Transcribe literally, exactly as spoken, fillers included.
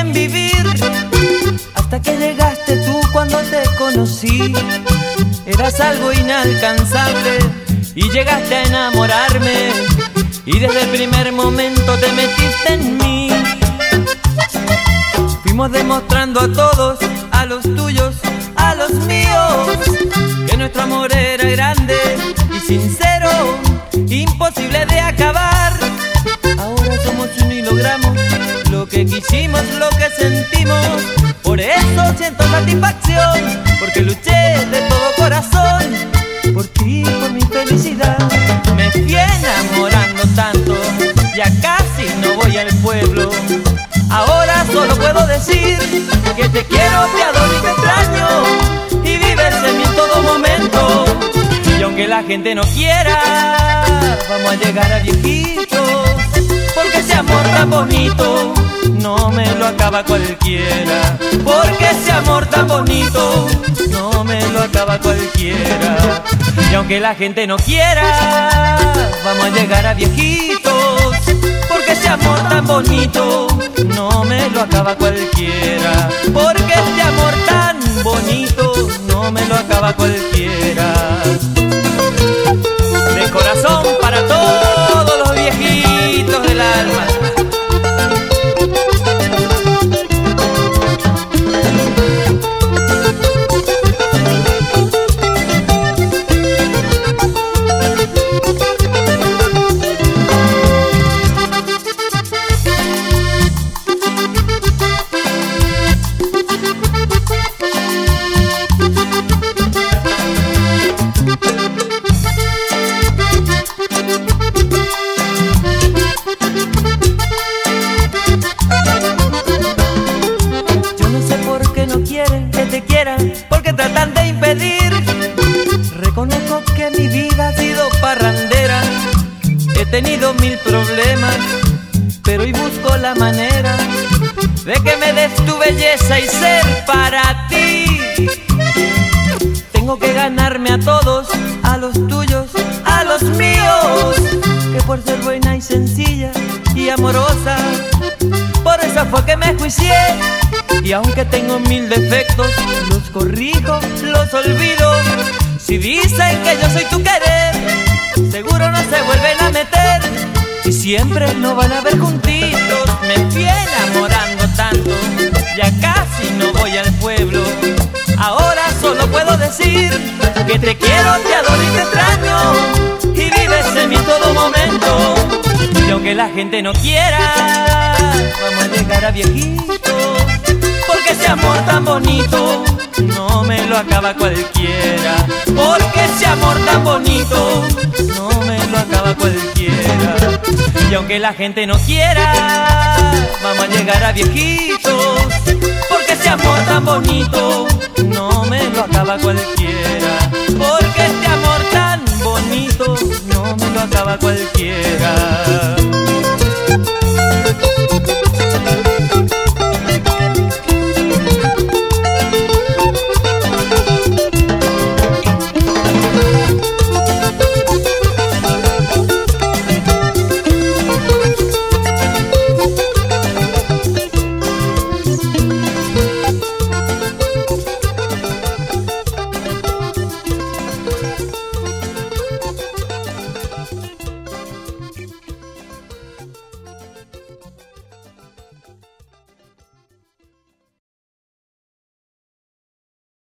bien vivir, hasta que llegaste tú cuando te conocí. Eras algo inalcanzable y llegaste a enamorarme, y desde el primer momento te metiste en mí. Fuimos demostrando a todos, a los tuyos, a los míos, que nuestro amor era grande y sincero, imposible de acabar. Ahora somos uno y logramos lo que quisimos, lo que sentimos. Por eso siento satisfacción, porque luché de todo corazón por ti, por mi felicidad. Me fui enamorando tanto, ya casi no voy al pueblo. Ahora solo puedo decir que te quiero, te adoro y te extraño, y vives en mí en todo momento. Y aunque la gente no quiera, vamos a llegar a viejitos, porque ese amor tan bonito no me lo acaba cualquiera. Porque ese amor tan bonito no me lo acaba cualquiera. Y aunque la gente no quiera, vamos a llegar a viejitos, porque ese amor tan bonito no me lo acaba cualquiera. Porque este amor tan bonito no me lo acaba cualquiera. De corazón para todos los viejitos del alma. Porque tratan de impedir. Reconozco que mi vida ha sido parrandera, he tenido mil problemas, pero hoy busco la manera de que me des tu belleza y ser para ti. Tengo que ganarme a todos, a los tuyos, a los míos, que por ser buena y sencilla y amorosa, por eso fue que me juicié. Y aunque tengo mil defectos, los corrijo, los olvido. Si dicen que yo soy tu querer, seguro no se vuelven a meter, y siempre no van a ver juntitos. Me fui enamorando tanto, ya casi no voy al pueblo. Ahora solo puedo decir que te quiero, te adoro y te extraño, y vives en mí todo momento. Y aunque la gente no quiera, vamos a llegar a viejitos, porque ese amor tan bonito no me lo acaba cualquiera. Porque ese amor tan bonito no me lo acaba cualquiera. Y aunque la gente no quiera, vamos a llegar a viejitos, porque ese amor tan bonito no me lo acaba cualquiera.